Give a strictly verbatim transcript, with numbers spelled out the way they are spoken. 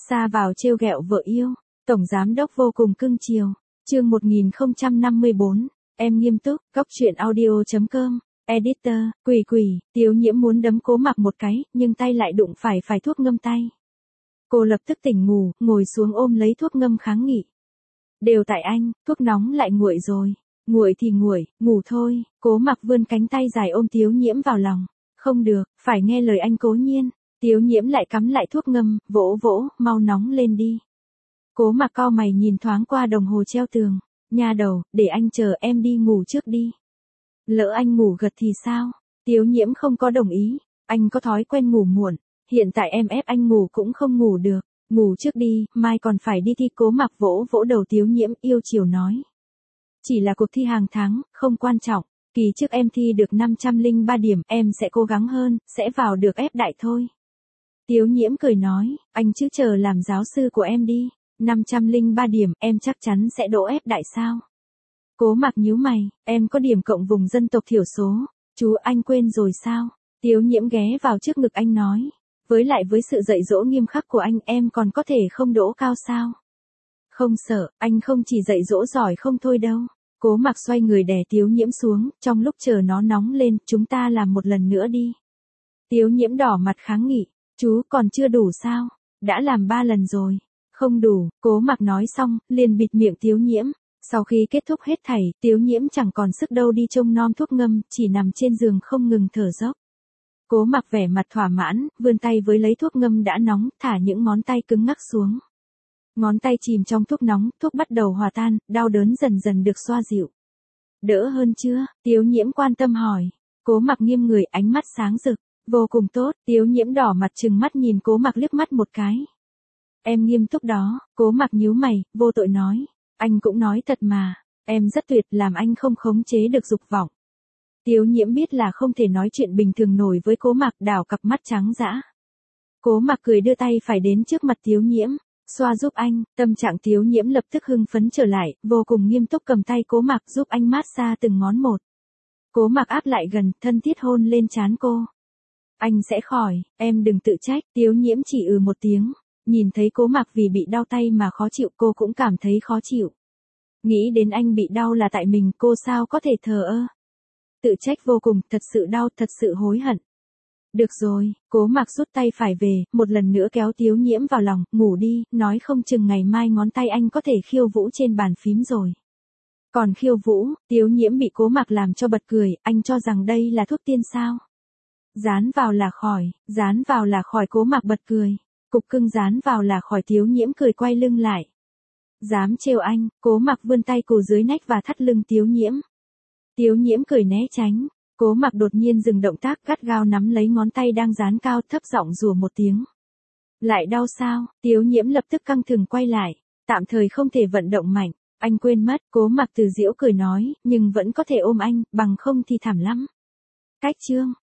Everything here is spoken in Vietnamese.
Xa vào trêu ghẹo vợ yêu, tổng giám đốc vô cùng cưng chiều. Chương một nghìn không trăm năm mươi bốn, em nghiêm túc, góc truyện audio chấm com, editor, quỷ quỷ, Tiếu Nhiễm muốn đấm Cố Mặc một cái, nhưng tay lại đụng phải phải thuốc ngâm tay. Cô lập tức tỉnh ngủ, ngồi xuống ôm lấy thuốc ngâm kháng nghị. Đều tại anh, thuốc nóng lại nguội rồi. Nguội thì nguội, ngủ thôi. Cố Mặc vươn cánh tay dài ôm Tiếu Nhiễm vào lòng. Không được, phải nghe lời anh Cố Nhiên. Tiếu Nhiễm lại cắm lại thuốc ngâm, vỗ vỗ, mau nóng lên đi. Cố Mặc cau mày nhìn thoáng qua đồng hồ treo tường. Nha đầu, để anh chờ em đi ngủ trước đi. Lỡ anh ngủ gật thì sao? Tiếu Nhiễm không có đồng ý. Anh có thói quen ngủ muộn. Hiện tại em ép anh ngủ cũng không ngủ được. Ngủ trước đi, mai còn phải đi thi. Cố Mặc vỗ vỗ đầu Tiếu Nhiễm yêu chiều nói. Chỉ là cuộc thi hàng tháng, không quan trọng. Kỳ trước em thi được năm trăm lẻ ba điểm, em sẽ cố gắng hơn, sẽ vào được ép đại thôi. Tiếu Nhiễm cười nói, anh chứ chờ làm giáo sư của em đi. năm trăm lẻ ba điểm, em chắc chắn sẽ đỗ ép đại sao? Cố Mặc nhíu mày, em có điểm cộng vùng dân tộc thiểu số. Chú anh quên rồi sao? Tiếu Nhiễm ghé vào trước ngực anh nói. Với lại với sự dạy dỗ nghiêm khắc của anh em còn có thể không đỗ cao sao? Không sợ, anh không chỉ dạy dỗ giỏi không thôi đâu. Cố Mặc xoay người đè Tiếu Nhiễm xuống, trong lúc chờ nó nóng lên, chúng ta làm một lần nữa đi. Tiếu Nhiễm đỏ mặt kháng nghị, chú còn chưa đủ sao? Đã làm ba lần rồi. Không đủ, Cố Mặc nói xong, liền bịt miệng Tiếu Nhiễm. Sau khi kết thúc hết thảy, Tiếu Nhiễm chẳng còn sức đâu đi trông nom thuốc ngâm, chỉ nằm trên giường không ngừng thở dốc. Cố Mặc vẻ mặt thỏa mãn, vươn tay với lấy thuốc ngâm đã nóng, thả những ngón tay cứng ngắc xuống. Ngón tay chìm trong thuốc nóng, thuốc bắt đầu hòa tan, đau đớn dần dần được xoa dịu. Đỡ hơn chưa? Tiếu Nhiễm quan tâm hỏi. Cố Mặc nghiêng người, ánh mắt sáng rực. Vô cùng tốt. Tiếu Nhiễm đỏ mặt trừng mắt nhìn Cố Mặc liếc mắt một cái. Em nghiêm túc đó. Cố Mặc nhíu mày, vô tội nói. Anh cũng nói thật mà. Em rất tuyệt, làm anh không khống chế được dục vọng. Tiếu Nhiễm biết là không thể nói chuyện bình thường nổi với Cố Mặc, đảo cặp mắt trắng dã. Cố Mặc cười đưa tay phải đến trước mặt Tiếu Nhiễm. Xoa giúp anh. Tâm trạng Tiếu Nhiễm lập tức hưng phấn trở lại, vô cùng nghiêm túc cầm tay Cố Mặc giúp anh mát xa từng ngón một. Cố Mặc áp lại gần, thân thiết hôn lên trán cô. Anh sẽ khỏi, em đừng tự trách. Tiếu Nhiễm chỉ ừ một tiếng. Nhìn thấy Cố Mặc vì bị đau tay mà khó chịu, cô cũng cảm thấy khó chịu. Nghĩ đến anh bị đau là tại mình, cô sao có thể thờ ơ. Tự trách vô cùng, thật sự đau, thật sự hối hận. Được rồi, Cố Mặc rút tay phải về, một lần nữa kéo Tiếu Nhiễm vào lòng, ngủ đi, nói không chừng ngày mai ngón tay anh có thể khiêu vũ trên bàn phím rồi. Còn khiêu vũ, Tiếu Nhiễm bị Cố Mặc làm cho bật cười, anh cho rằng đây là thuốc tiên sao? Dán vào là khỏi, dán vào là khỏi. Cố Mặc bật cười, cục cưng dán vào là khỏi. Tiếu Nhiễm cười quay lưng lại. Dám trêu anh? Cố Mặc vươn tay cù dưới nách và thắt lưng Tiếu Nhiễm. Tiếu Nhiễm cười né tránh. Cố Mặc đột nhiên dừng động tác, gắt gao nắm lấy ngón tay đang dán cao, thấp giọng rủa một tiếng. Lại đau sao? Tiếu Nhiễm lập tức căng thừng quay lại, tạm thời không thể vận động mạnh. Anh quên mất. Cố Mặc từ giễu cười nói, nhưng vẫn có thể ôm anh, bằng không thì thảm lắm. Cách chương